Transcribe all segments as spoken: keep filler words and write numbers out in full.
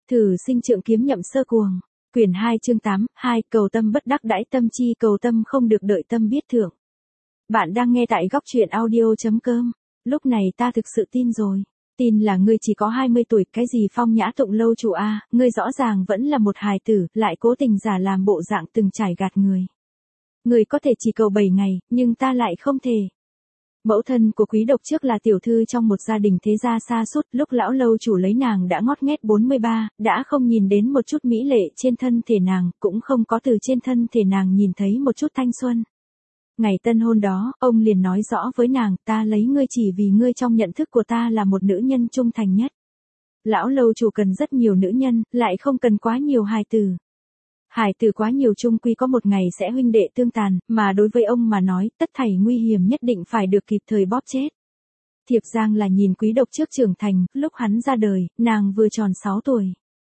Thử sinh trượng kiếm nhậm sơ cuồng. Quyển hai chương tám, hai, cầu tâm bất đắc đãi tâm chi cầu tâm không được đợi tâm biết thưởng. Bạn đang nghe tại góc truyện audio.com. Lúc này ta thực sự tin rồi. Tin là ngươi chỉ có hai mươi tuổi, cái gì Phong Nhã Tụng lâu chủ a, ngươi rõ ràng vẫn là một hài tử, lại cố tình giả làm bộ dạng từng trải gạt người. Ngươi có thể chỉ cầu bảy ngày, nhưng ta lại không thể. Mẫu thân của Quý Độc trước là tiểu thư trong một gia đình thế gia xa sút, lúc lão lâu chủ lấy nàng đã ngót nghét bốn mươi ba, đã không nhìn đến một chút mỹ lệ trên thân thể nàng, cũng không có từ trên thân thể nàng nhìn thấy một chút thanh xuân. Ngày tân hôn đó, ông liền nói rõ với nàng, ta lấy ngươi chỉ vì ngươi trong nhận thức của ta là một nữ nhân trung thành nhất. Lão lâu chủ cần rất nhiều nữ nhân, lại không cần quá nhiều hài tử. Hài tử quá nhiều chung quy có một ngày sẽ huynh đệ tương tàn, mà đối với ông mà nói, tất thảy nguy hiểm nhất định phải được kịp thời bóp chết. Thiệp Giang là nhìn Quý Độc trước trưởng thành, lúc hắn ra đời, nàng vừa tròn sáu tuổi.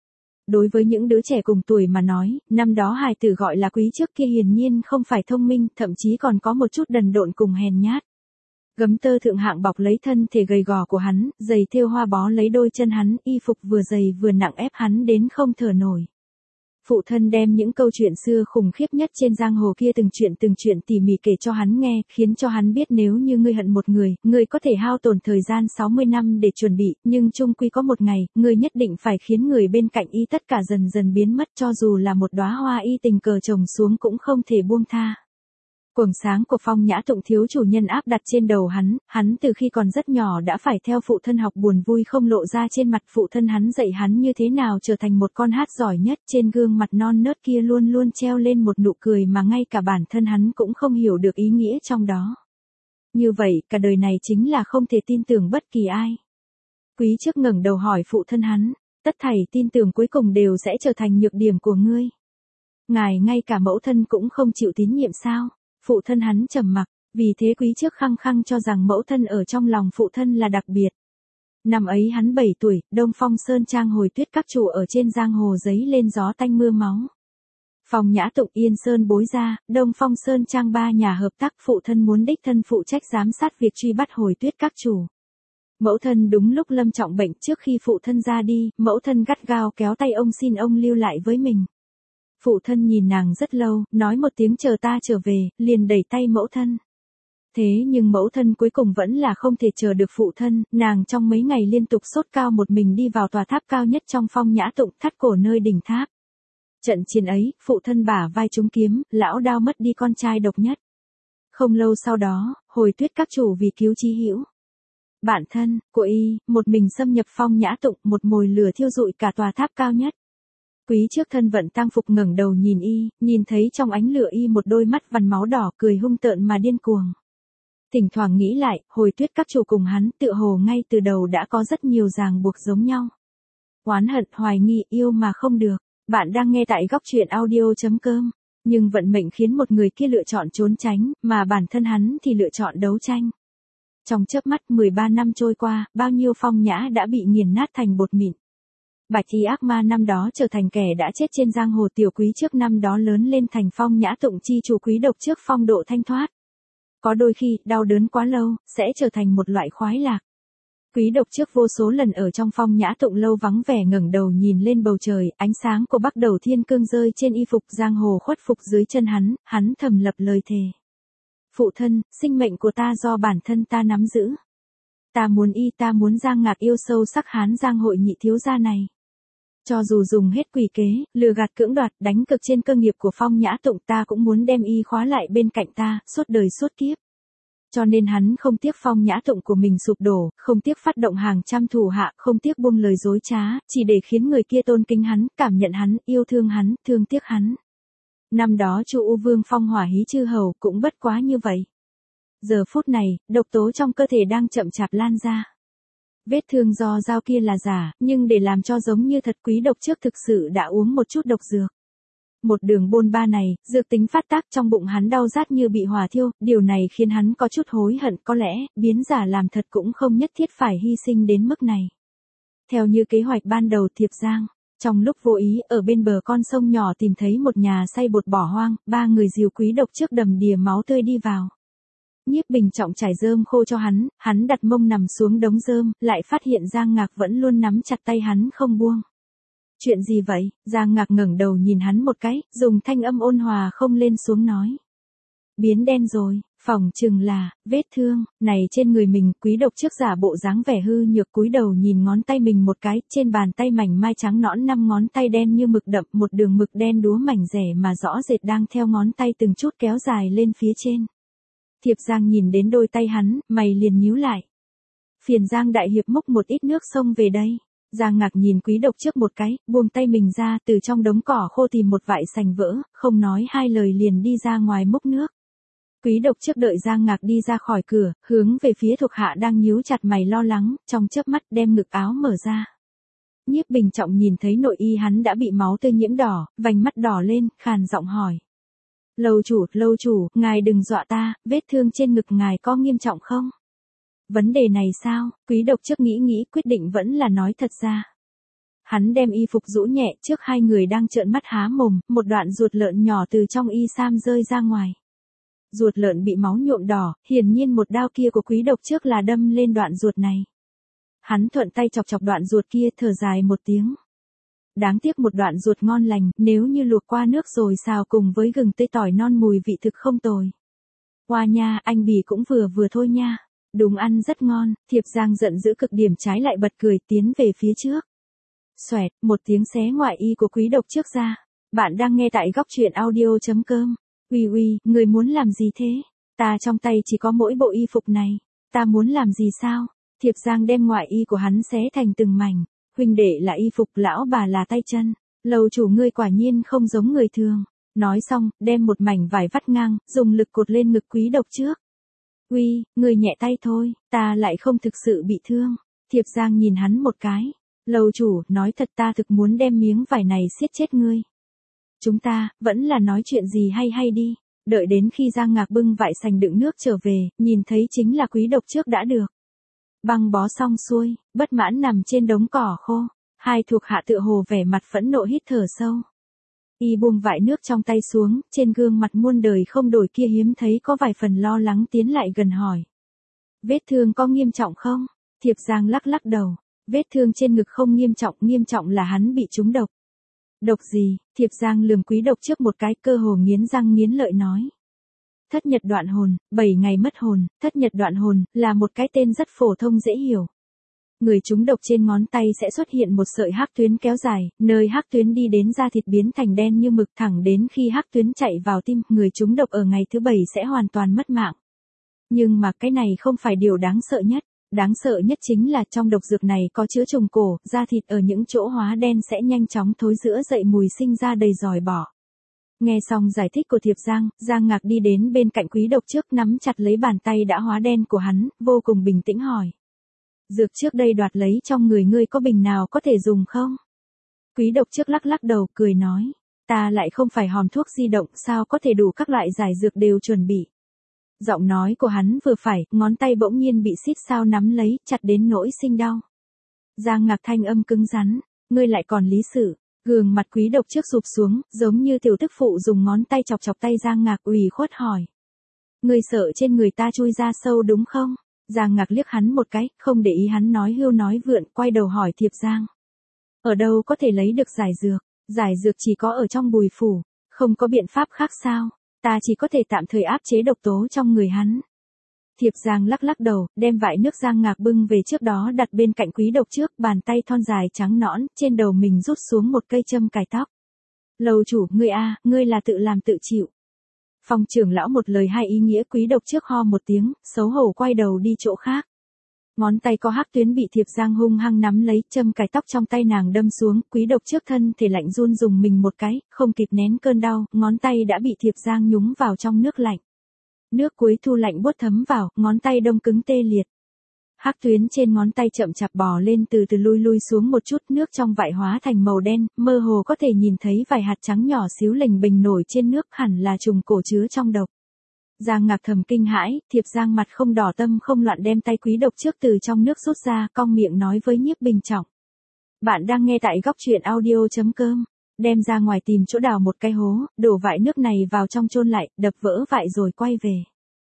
Đối với những đứa trẻ cùng tuổi mà nói, năm đó hài tử gọi là Quý trước kia hiển nhiên không phải thông minh, thậm chí còn có một chút đần độn cùng hèn nhát. Gấm tơ thượng hạng bọc lấy thân thể gầy gò của hắn, giày thêu hoa bó lấy đôi chân hắn, y phục vừa dày vừa nặng ép hắn đến không thở nổi. Phụ thân đem những câu chuyện xưa khủng khiếp nhất trên giang hồ kia từng chuyện từng chuyện tỉ mỉ kể cho hắn nghe, khiến cho hắn biết nếu như ngươi hận một người, ngươi có thể hao tổn thời gian sáu mươi năm để chuẩn bị, nhưng chung quy có một ngày, ngươi nhất định phải khiến người bên cạnh y tất cả dần dần biến mất, cho dù là một đóa hoa y tình cờ trồng xuống cũng không thể buông tha. Quầng sáng của Phong Nhã Tụng thiếu chủ nhân áp đặt trên đầu hắn, hắn từ khi còn rất nhỏ đã phải theo phụ thân học buồn vui không lộ ra trên mặt, phụ thân hắn dạy hắn như thế nào trở thành một con hát giỏi nhất, trên gương mặt non nớt kia luôn luôn treo lên một nụ cười mà ngay cả bản thân hắn cũng không hiểu được ý nghĩa trong đó. Như vậy, cả đời này chính là không thể tin tưởng bất kỳ ai. Quý trước ngẩng đầu hỏi phụ thân hắn, tất thảy tin tưởng cuối cùng đều sẽ trở thành nhược điểm của ngươi. Ngài ngay cả mẫu thân cũng không chịu tín nhiệm sao? Phụ thân hắn trầm mặc, vì thế Quý trước khăng khăng cho rằng mẫu thân ở trong lòng phụ thân là đặc biệt. Năm ấy hắn bảy tuổi, Đông Phong Sơn Trang hồi tuyết các chủ ở trên giang hồ giấy lên gió tanh mưa máu. Phong Nhã Tụng Yên Sơn bối ra, Đông Phong Sơn Trang ba nhà hợp tác, phụ thân muốn đích thân phụ trách giám sát việc truy bắt hồi tuyết các chủ. Mẫu thân đúng lúc lâm trọng bệnh, trước khi phụ thân ra đi, mẫu thân gắt gao kéo tay ông xin ông lưu lại với mình. Phụ thân nhìn nàng rất lâu, nói một tiếng chờ ta trở về, liền đẩy tay mẫu thân. Thế nhưng mẫu thân cuối cùng vẫn là không thể chờ được phụ thân, nàng trong mấy ngày liên tục sốt cao một mình đi vào tòa tháp cao nhất trong Phong Nhã Tụng, thắt cổ nơi đỉnh tháp. Trận chiến ấy, phụ thân bả vai trúng kiếm, lão đao mất đi con trai độc nhất. Không lâu sau đó, hồi tuyết các chủ vì cứu Chí Hữu bản thân của y, một mình xâm nhập Phong Nhã Tụng, một mồi lửa thiêu rụi cả tòa tháp cao nhất. Quý trước thân vận tang phục ngẩng đầu nhìn y, nhìn thấy trong ánh lửa y một đôi mắt vằn máu đỏ, cười hung tợn mà điên cuồng. Thỉnh thoảng nghĩ lại, hồi tuyết các chủ cùng hắn tựa hồ ngay từ đầu đã có rất nhiều ràng buộc giống nhau. Oán hận, hoài nghi, yêu mà không được. Bạn đang nghe tại góc truyện audio.com. Nhưng vận mệnh khiến một người kia lựa chọn trốn tránh, mà bản thân hắn thì lựa chọn đấu tranh. Trong chớp mắt mười ba năm trôi qua, bao nhiêu Phong Nhã đã bị nghiền nát thành bột mịn. Bạch y ác ma năm đó trở thành kẻ đã chết trên giang hồ, tiểu Quý trước năm đó lớn lên thành Phong Nhã Tụng chi chủ, Quý Độc trước phong độ thanh thoát. Có đôi khi, đau đớn quá lâu, sẽ trở thành một loại khoái lạc. Quý Độc trước vô số lần ở trong Phong Nhã Tụng lâu vắng vẻ ngẩng đầu nhìn lên bầu trời, ánh sáng của Bắc Đầu Thiên Cương rơi trên y phục, giang hồ khuất phục dưới chân hắn, hắn thầm lập lời thề. Phụ thân, sinh mệnh của ta do bản thân ta nắm giữ. Ta muốn y, ta muốn Giang Ngạc yêu sâu sắc hán giang hội nhị thiếu gia này. Cho dù dùng hết quỷ kế, lừa gạt cưỡng đoạt, đánh cực trên cơ nghiệp của Phong Nhã Tụng, ta cũng muốn đem y khóa lại bên cạnh ta, suốt đời suốt kiếp. Cho nên hắn không tiếc Phong Nhã Tụng của mình sụp đổ, không tiếc phát động hàng trăm thủ hạ, không tiếc buông lời dối trá, chỉ để khiến người kia tôn kính hắn, cảm nhận hắn, yêu thương hắn, thương tiếc hắn. Năm đó Chu U Vương Phong Hỏa Hí chư hầu cũng bất quá như vậy. Giờ phút này, độc tố trong cơ thể đang chậm chạp lan ra. Vết thương do dao kia là giả, nhưng để làm cho giống như thật, Quý Độc trước thực sự đã uống một chút độc dược. Một đường bôn ba này, dược tính phát tác trong bụng hắn đau rát như bị hỏa thiêu, điều này khiến hắn có chút hối hận, có lẽ, biến giả làm thật cũng không nhất thiết phải hy sinh đến mức này. Theo như kế hoạch ban đầu, Thiệp Giang, trong lúc vô ý, ở bên bờ con sông nhỏ tìm thấy một nhà xay bột bỏ hoang, ba người dìu Quý Độc trước đầm đìa máu tươi đi vào. Nhiếp Bình Trọng trải rơm khô cho hắn, hắn đặt mông nằm xuống đống rơm, lại phát hiện Giang Ngạc vẫn luôn nắm chặt tay hắn không buông. Chuyện gì vậy? Giang Ngạc ngẩng đầu nhìn hắn một cái, dùng thanh âm ôn hòa không lên xuống nói. Biến đen rồi, phỏng chừng là, vết thương, này trên người mình. Quý độc trước giả bộ dáng vẻ hư nhược cúi đầu nhìn ngón tay mình một cái, trên bàn tay mảnh mai trắng nõn năm ngón tay đen như mực đậm, một đường mực đen đúa mảnh rẻ mà rõ rệt đang theo ngón tay từng chút kéo dài lên phía trên. Thiệp Giang nhìn đến đôi tay hắn, mày liền nhíu lại. Phiền Giang đại hiệp múc một ít nước sông về đây. Giang Ngạc nhìn Quý độc trước một cái, buông tay mình ra, từ trong đống cỏ khô tìm một vại sành vỡ, không nói hai lời liền đi ra ngoài múc nước. Quý độc trước đợi Giang Ngạc đi ra khỏi cửa, hướng về phía thuộc hạ đang nhíu chặt mày lo lắng, trong chớp mắt đem ngực áo mở ra. Nhiếp Bình Trọng nhìn thấy nội y hắn đã bị máu tươi nhiễm đỏ, vành mắt đỏ lên, khàn giọng hỏi. Lâu chủ, lâu chủ, ngài đừng dọa ta, vết thương trên ngực ngài có nghiêm trọng không? Vấn đề này sao? Quý độc trước nghĩ nghĩ quyết định vẫn là nói thật ra. Hắn đem y phục rũ nhẹ trước hai người đang trợn mắt há mồm, một đoạn ruột lợn nhỏ từ trong y sam rơi ra ngoài. Ruột lợn bị máu nhuộm đỏ, hiển nhiên một đao kia của Quý độc trước là đâm lên đoạn ruột này. Hắn thuận tay chọc chọc đoạn ruột kia thở dài một tiếng. Đáng tiếc một đoạn ruột ngon lành, nếu như luộc qua nước rồi xào cùng với gừng tươi tỏi non mùi vị thực không tồi. Hoa nha, anh bì cũng vừa vừa thôi nha. Đúng ăn rất ngon. Thiệp Giang giận dữ cực điểm trái lại bật cười tiến về phía trước. Xoẹt, một tiếng xé ngoại y của Quý độc trước ra. Bạn đang nghe tại góc truyện audio chấm com. Uy uy, người muốn làm gì thế? Ta trong tay chỉ có mỗi bộ y phục này. Ta muốn làm gì sao? Thiệp Giang đem ngoại y của hắn xé thành từng mảnh. Huynh đệ là y phục, lão bà là tay chân. Lầu chủ ngươi quả nhiên không giống người thường. Nói xong, đem một mảnh vải vắt ngang, dùng lực cột lên ngực Quý độc trước. Uy, người nhẹ tay thôi, ta lại không thực sự bị thương. Thiệp Giang nhìn hắn một cái. Lầu chủ, nói thật ta thực muốn đem miếng vải này siết chết ngươi. Chúng ta, vẫn là nói chuyện gì hay hay đi. Đợi đến khi Giang Ngạc bưng vải sành đựng nước trở về, nhìn thấy chính là Quý độc trước đã được băng bó xong xuôi, bất mãn nằm trên đống cỏ khô. Hai thuộc hạ tựa hồ vẻ mặt phẫn nộ hít thở sâu. Y buông vải nước trong tay xuống, trên gương mặt muôn đời không đổi kia hiếm thấy có vài phần lo lắng tiến lại gần hỏi. Vết thương có nghiêm trọng không? Thiệp Giang lắc lắc đầu. Vết thương trên ngực không nghiêm trọng, nghiêm trọng là hắn bị trúng độc. Độc gì? Thiệp Giang lườm Quý độc trước một cái, cơ hồ nghiến răng nghiến lợi nói. Thất nhật đoạn hồn, bảy ngày mất hồn. Thất nhật đoạn hồn, là một cái tên rất phổ thông dễ hiểu. Người trúng độc trên ngón tay sẽ xuất hiện một sợi hắc tuyến kéo dài, nơi hắc tuyến đi đến da thịt biến thành đen như mực thẳng đến khi hắc tuyến chạy vào tim, người trúng độc ở ngày thứ bảy sẽ hoàn toàn mất mạng. Nhưng mà cái này không phải điều đáng sợ nhất. Đáng sợ nhất chính là trong độc dược này có chứa trùng cổ, da thịt ở những chỗ hóa đen sẽ nhanh chóng thối rữa dậy mùi sinh ra đầy giòi bọ. Nghe xong giải thích của Thiệp Giang, Giang Ngạc đi đến bên cạnh Quý độc trước nắm chặt lấy bàn tay đã hóa đen của hắn, vô cùng bình tĩnh hỏi. Dược trước đây đoạt lấy trong người ngươi có bình nào có thể dùng không? Quý độc trước lắc lắc đầu cười nói. Ta lại không phải hòm thuốc di động sao có thể đủ các loại giải dược đều chuẩn bị. Giọng nói của hắn vừa phải, ngón tay bỗng nhiên bị xít sao nắm lấy, chặt đến nỗi sinh đau. Giang Ngạc thanh âm cứng rắn. Ngươi lại còn lý sự. Gương mặt Quý độc trước sụp xuống, giống như tiểu tức phụ dùng ngón tay chọc chọc tay Giang Ngạc ủy khuất hỏi. Ngươi sợ trên người ta chui ra sâu đúng không? Giang Ngạc liếc hắn một cái, không để ý hắn nói hưu nói vượn, quay đầu hỏi Thiệp Giang. Ở đâu có thể lấy được giải dược? Giải dược chỉ có ở trong Bùi phủ, không có biện pháp khác sao? Ta chỉ có thể tạm thời áp chế độc tố trong người hắn. Thiệp Giang lắc lắc đầu, đem vại nước Giang Ngạc bưng về trước đó đặt bên cạnh Quý độc trước, bàn tay thon dài trắng nõn, trên đầu mình rút xuống một cây châm cài tóc. Lầu chủ, ngươi a, ngươi là tự làm tự chịu. Phong trưởng lão một lời hai ý nghĩa. Quý độc trước ho một tiếng, xấu hổ quay đầu đi chỗ khác. Ngón tay có hắc tuyến bị Thiệp Giang hung hăng nắm lấy, châm cài tóc trong tay nàng đâm xuống, Quý độc trước thân thể lạnh run dùng mình một cái, không kịp nén cơn đau, ngón tay đã bị Thiệp Giang nhúng vào trong nước lạnh. Nước cuối thu lạnh buốt thấm vào, ngón tay đông cứng tê liệt. Hắc tuyến trên ngón tay chậm chạp bò lên từ từ lui lui xuống một chút, nước trong vại hóa thành màu đen, mơ hồ có thể nhìn thấy vài hạt trắng nhỏ xíu lềnh bình nổi trên nước, hẳn là trùng cổ chứa trong độc. Giang Ngạc thầm kinh hãi, Thiệp Giang mặt không đỏ tâm không loạn đem tay Quý độc trước từ trong nước rút ra, cong miệng nói với Nhiếp Bình Trọng. Bạn đang nghe tại góc truyện audio chấm com. Đem ra ngoài tìm chỗ đào một cái hố, đổ vại nước này vào trong chôn lại, đập vỡ vại rồi quay về.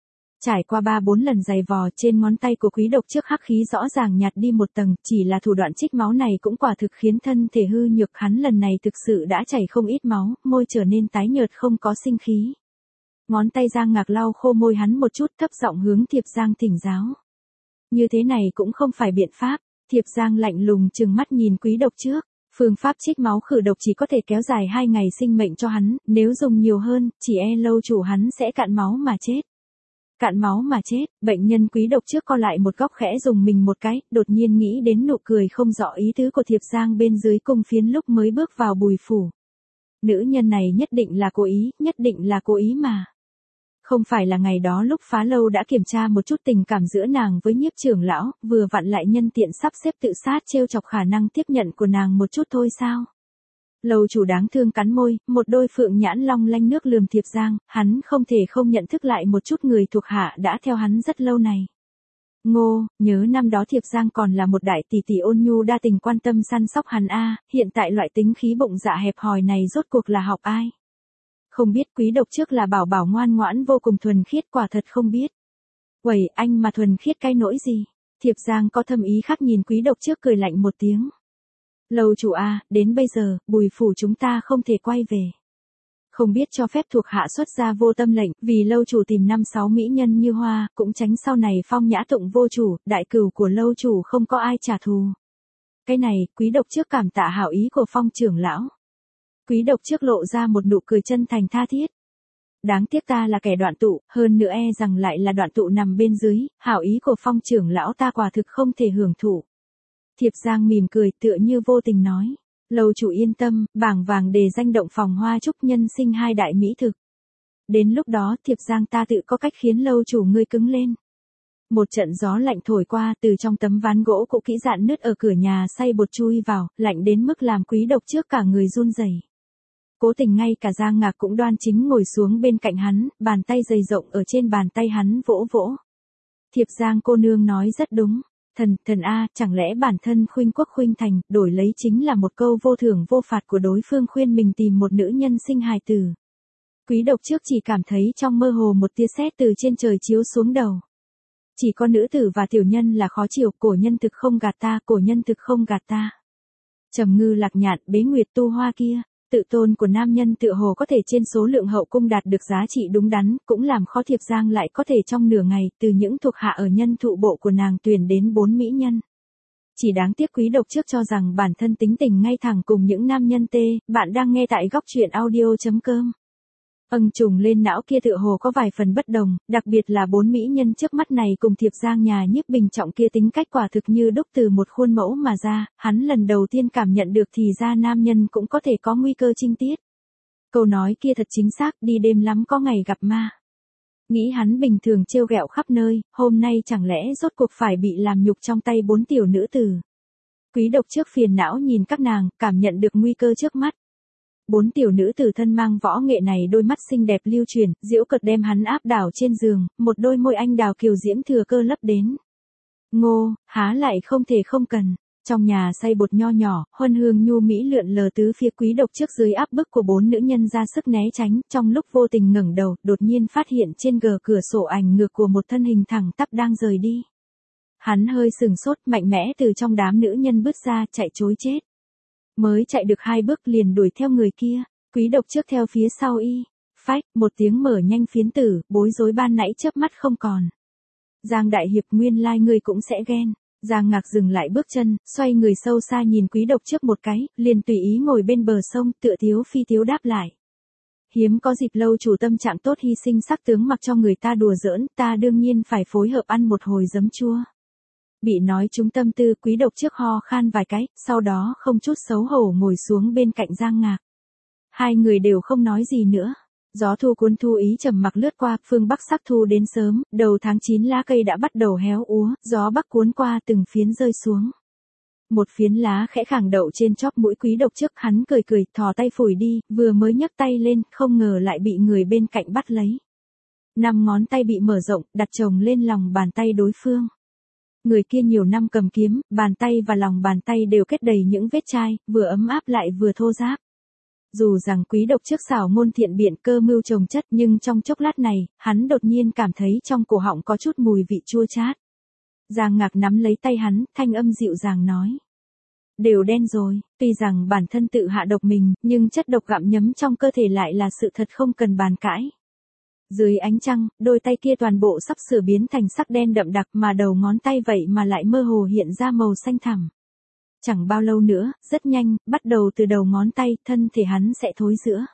Trải qua ba bốn lần giày vò, trên ngón tay của quý độc trước hắc khí rõ ràng nhạt đi một tầng, chỉ là thủ đoạn trích máu này cũng quả thực khiến thân thể hư nhược hắn lần này thực sự đã chảy không ít máu, môi trở nên tái nhợt không có sinh khí. Ngón tay Giang Ngạc lau khô môi hắn một chút, thấp giọng hướng Thiệp Giang thỉnh giáo. Như thế này cũng không phải biện pháp, Thiệp Giang lạnh lùng trừng mắt nhìn quý độc trước. Phương pháp trích máu khử độc chỉ có thể kéo dài hai ngày sinh mệnh cho hắn, nếu dùng nhiều hơn, chỉ e lâu chủ hắn sẽ cạn máu mà chết. Cạn máu mà chết, bệnh nhân quý độc trước co lại một góc khẽ dùng mình một cái, đột nhiên nghĩ đến nụ cười không rõ ý tứ của Thiệp Giang bên dưới cung phiến lúc mới bước vào Bùi phủ. Nữ nhân này nhất định là cố ý, nhất định là cố ý mà. Không phải là ngày đó lúc phá lâu đã kiểm tra một chút tình cảm giữa nàng với Nhiếp trưởng lão, vừa vặn lại nhân tiện sắp xếp tự sát trêu chọc khả năng tiếp nhận của nàng một chút thôi sao? Lâu chủ đáng thương cắn môi, một đôi phượng nhãn long lanh nước lườm Thiệp Giang, hắn không thể không nhận thức lại một chút người thuộc hạ đã theo hắn rất lâu này. Ngô, nhớ năm đó Thiệp Giang còn là một đại tỷ tỷ ôn nhu đa tình quan tâm săn sóc hắn a, hiện tại loại tính khí bụng dạ hẹp hòi này rốt cuộc là học ai? Không biết quý độc trước là bảo bảo ngoan ngoãn vô cùng thuần khiết, quả thật không biết. Uầy, anh mà thuần khiết cái nỗi gì? Thiệp Giang có thâm ý khác nhìn quý độc trước cười lạnh một tiếng. Lâu chủ a, đến bây giờ, Bùi phủ chúng ta không thể quay về. Không biết cho phép thuộc hạ xuất ra vô tâm lệnh, vì lâu chủ tìm năm sáu mỹ nhân như hoa, cũng tránh sau này phong nhã tụng vô chủ, đại cửu của lâu chủ không có ai trả thù. Cái này, quý độc trước cảm tạ hảo ý của Phong trưởng lão. Quý độc trước lộ ra một nụ cười chân thành tha thiết. Đáng tiếc ta là kẻ đoạn tụ, hơn nữa e rằng lại là đoạn tụ nằm bên dưới, hảo ý của Phong trưởng lão ta quả thực không thể hưởng thụ. Thiệp Giang mỉm cười tựa như vô tình nói. Lâu chủ yên tâm, bảng vàng đề danh động phòng hoa chúc nhân sinh hai đại mỹ thực. Đến lúc đó Thiệp Giang ta tự có cách khiến lâu chủ ngươi cứng lên. Một trận gió lạnh thổi qua, từ trong tấm ván gỗ cũ kỹ dạn nứt ở cửa nhà xay bột chui vào, lạnh đến mức làm quý độc trước cả người run rẩy. Cố tình ngay cả Giang Ngạc cũng đoan chính ngồi xuống bên cạnh hắn, bàn tay dày rộng ở trên bàn tay hắn vỗ vỗ. Thiệp Giang cô nương nói rất đúng. Thần, thần A, chẳng lẽ bản thân khuynh quốc khuynh thành, đổi lấy chính là một câu vô thưởng vô phạt của đối phương khuyên mình tìm một nữ nhân sinh hài tử. Quý độc trước chỉ cảm thấy trong mơ hồ một tia sét từ trên trời chiếu xuống đầu. Chỉ có nữ tử và tiểu nhân là khó chịu, cổ nhân thực không gạt ta, cổ nhân thực không gạt ta. Trầm Ngư Lạc Nhạn, Bế Nguyệt Tu Hoa kia, tự tôn của nam nhân tựa hồ có thể trên số lượng hậu cung đạt được giá trị đúng đắn, cũng làm khó Thiệp Giang lại có thể trong nửa ngày từ những thuộc hạ ở nhân thụ bộ của nàng tuyển đến bốn mỹ nhân. Chỉ đáng tiếc quý độc trước cho rằng bản thân tính tình ngay thẳng cùng những nam nhân tê, bạn đang nghe tại góc truyện audio.com. Âng trùng lên não kia tựa hồ có vài phần bất đồng, đặc biệt là bốn mỹ nhân trước mắt này cùng Thiệp Giang nhà Nhiếp Bình Trọng kia tính cách quả thực như đúc từ một khuôn mẫu mà ra, hắn lần đầu tiên cảm nhận được thì ra nam nhân cũng có thể có nguy cơ chinh tiết. Câu nói kia thật chính xác, đi đêm lắm có ngày gặp ma. Nghĩ hắn bình thường trêu ghẹo khắp nơi, hôm nay chẳng lẽ rốt cuộc phải bị làm nhục trong tay bốn tiểu nữ tử. Quý độc trước phiền não nhìn các nàng, cảm nhận được nguy cơ trước mắt. Bốn tiểu nữ tử thân mang võ nghệ này đôi mắt xinh đẹp lưu chuyển, diễu cợt đem hắn áp đảo trên giường, một đôi môi anh đào kiều diễm thừa cơ lấp đến. Ngô, há lại không thể không cần. Trong nhà xay bột nho nhỏ, huân hương nhu mỹ lượn lờ tứ phía quý độc trước dưới áp bức của bốn nữ nhân ra sức né tránh, trong lúc vô tình ngẩng đầu, đột nhiên phát hiện trên gờ cửa sổ ảnh ngược của một thân hình thẳng tắp đang rời đi. Hắn hơi sừng sốt, mạnh mẽ từ trong đám nữ nhân bước ra, chạy trối chết. Mới chạy được hai bước liền đuổi theo người kia, quý độc trước theo phía sau y. Phách, một tiếng mở nhanh phiến tử, bối rối ban nãy chớp mắt không còn. Giang đại hiệp nguyên lai like ngươi cũng sẽ ghen. Giang Ngạc dừng lại bước chân, xoay người sâu xa nhìn quý độc trước một cái, liền tùy ý ngồi bên bờ sông, tựa thiếu phi thiếu đáp lại. Hiếm có dịp lâu chủ tâm trạng tốt hy sinh sắc tướng mặc cho người ta đùa giỡn, ta đương nhiên phải phối hợp ăn một hồi giấm chua. Bị nói trúng tâm tư, quý độc trước ho khan vài cái, sau đó không chút xấu hổ ngồi xuống bên cạnh Giang Ngạc. Hai người đều không nói gì nữa. Gió thu cuốn thu ý trầm mặc lướt qua, phương Bắc sắc thu đến sớm, đầu tháng chín lá cây đã bắt đầu héo úa, gió Bắc cuốn qua từng phiến rơi xuống. Một phiến lá khẽ khàng đậu trên chóp mũi quý độc trước, hắn cười cười, thò tay phủi đi, vừa mới nhấc tay lên, không ngờ lại bị người bên cạnh bắt lấy. Năm ngón tay bị mở rộng, đặt chồng lên lòng bàn tay đối phương. Người kia nhiều năm cầm kiếm, bàn tay và lòng bàn tay đều kết đầy những vết chai, vừa ấm áp lại vừa thô ráp. Dù rằng Quý Độc trước xảo ngôn thiện biện cơ mưu chồng chất nhưng trong chốc lát này, hắn đột nhiên cảm thấy trong cổ họng có chút mùi vị chua chát. Giang Ngạc nắm lấy tay hắn, thanh âm dịu dàng nói. Đều đen rồi, tuy rằng bản thân tự hạ độc mình, nhưng chất độc gặm nhấm trong cơ thể lại là sự thật không cần bàn cãi. Dưới ánh trăng, đôi tay kia toàn bộ sắp sửa biến thành sắc đen đậm đặc mà đầu ngón tay vậy mà lại mơ hồ hiện ra màu xanh thẳm. Chẳng bao lâu nữa, rất nhanh, bắt đầu từ đầu ngón tay, thân thể hắn sẽ thối rữa.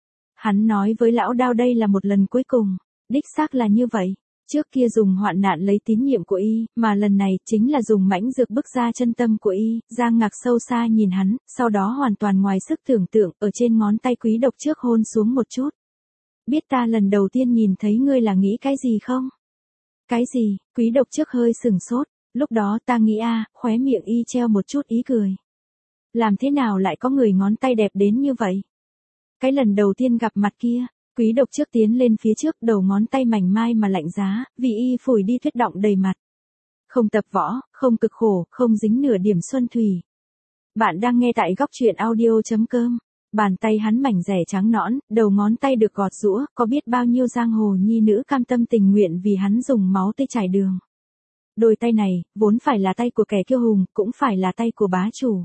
Hắn nói với lão Đao đây là một lần cuối cùng, đích xác là như vậy. Trước kia dùng hoạn nạn lấy tín nhiệm của y, mà lần này chính là dùng mãnh dược bức ra chân tâm của y. Giang Ngạc sâu xa nhìn hắn, sau đó hoàn toàn ngoài sức tưởng tượng, ở trên ngón tay Quý Độc trước hôn xuống một chút. Biết ta lần đầu tiên nhìn thấy ngươi là nghĩ cái gì không? Cái gì? Quý Độc trước hơi sừng sốt, lúc đó ta nghĩ a, à, khóe miệng y treo một chút ý cười. Làm thế nào lại có người ngón tay đẹp đến như vậy? Cái lần đầu tiên gặp mặt kia. Quý Độc trước tiến lên phía trước, đầu ngón tay mảnh mai mà lạnh giá, vì y phủi đi tuyết động đầy mặt. Không tập võ, không cực khổ, không dính nửa điểm xuân thủy. Bạn đang nghe tại góc truyện audio chấm com. Bàn tay hắn mảnh rẻ trắng nõn, đầu ngón tay được gọt giũa, có biết bao nhiêu giang hồ nhi nữ cam tâm tình nguyện vì hắn dùng máu tươi trải đường. Đôi tay này, vốn phải là tay của kẻ kiêu hùng, cũng phải là tay của bá chủ.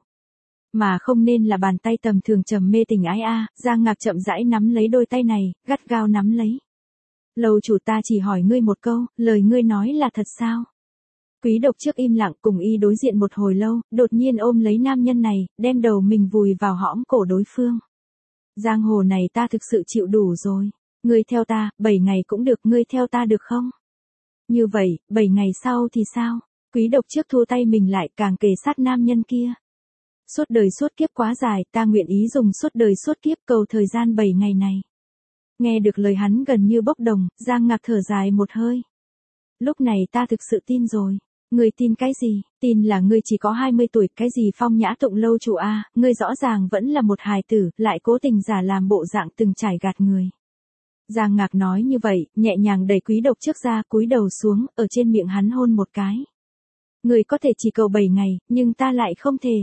Mà không nên là bàn tay tầm thường trầm mê tình ái a. Giang Ngạc chậm rãi nắm lấy đôi tay này, gắt gao nắm lấy. Lầu chủ ta chỉ hỏi ngươi một câu, lời ngươi nói là thật sao? Quý Độc trước im lặng cùng y đối diện một hồi lâu, đột nhiên ôm lấy nam nhân này, đem đầu mình vùi vào hõm cổ đối phương. Giang hồ này ta thực sự chịu đủ rồi. Ngươi theo ta, bảy ngày cũng được, ngươi theo ta được không? Như vậy, bảy ngày sau thì sao? Quý Độc trước thua tay mình lại càng kề sát nam nhân kia. Suốt đời suốt kiếp quá dài, ta nguyện ý dùng suốt đời suốt kiếp cầu thời gian bảy ngày này. Nghe được lời hắn gần như bốc đồng, Giang Ngạc thở dài một hơi. Lúc này ta thực sự tin rồi. Ngươi tin cái gì? Tin là ngươi chỉ có hai mươi tuổi, cái gì phong nhã tụng lâu chủ a, à, ngươi rõ ràng vẫn là một hài tử, lại cố tình giả làm bộ dạng từng trải gạt người. Giang Ngạc nói như vậy, nhẹ nhàng đẩy Quý Độc trước ra, cúi đầu xuống, ở trên miệng hắn hôn một cái. Ngươi có thể chỉ cầu bảy ngày, nhưng ta lại không thể.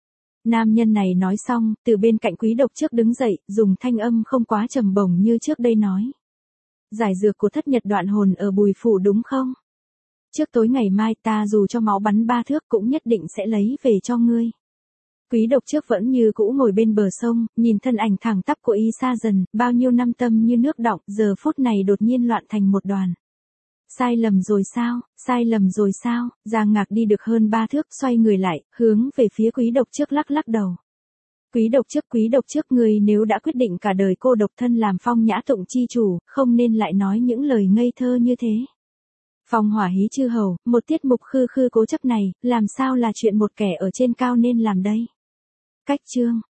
Nam nhân này nói xong, từ bên cạnh Quý Độc trước đứng dậy, dùng thanh âm không quá trầm bổng như trước đây nói. Giải dược của thất nhật đoạn hồn ở Bùi Phủ đúng không? Trước tối ngày mai ta dù cho máu bắn ba thước cũng nhất định sẽ lấy về cho ngươi. Quý Độc trước vẫn như cũ ngồi bên bờ sông, nhìn thân ảnh thẳng tắp của y xa dần, bao nhiêu năm tâm như nước đọng, giờ phút này đột nhiên loạn thành một đoàn. Sai lầm rồi sao, sai lầm rồi sao? Giang Ngạc đi được hơn ba thước, xoay người lại, hướng về phía Quý Độc trước lắc lắc đầu. Quý Độc trước, Quý Độc trước, ngươi nếu đã quyết định cả đời cô độc thân làm phong nhã tụng chi chủ, không nên lại nói những lời ngây thơ như thế. Phong hỏa hí chư hầu, một tiết mục khư khư cố chấp này, làm sao là chuyện một kẻ ở trên cao nên làm đây? Cách chương.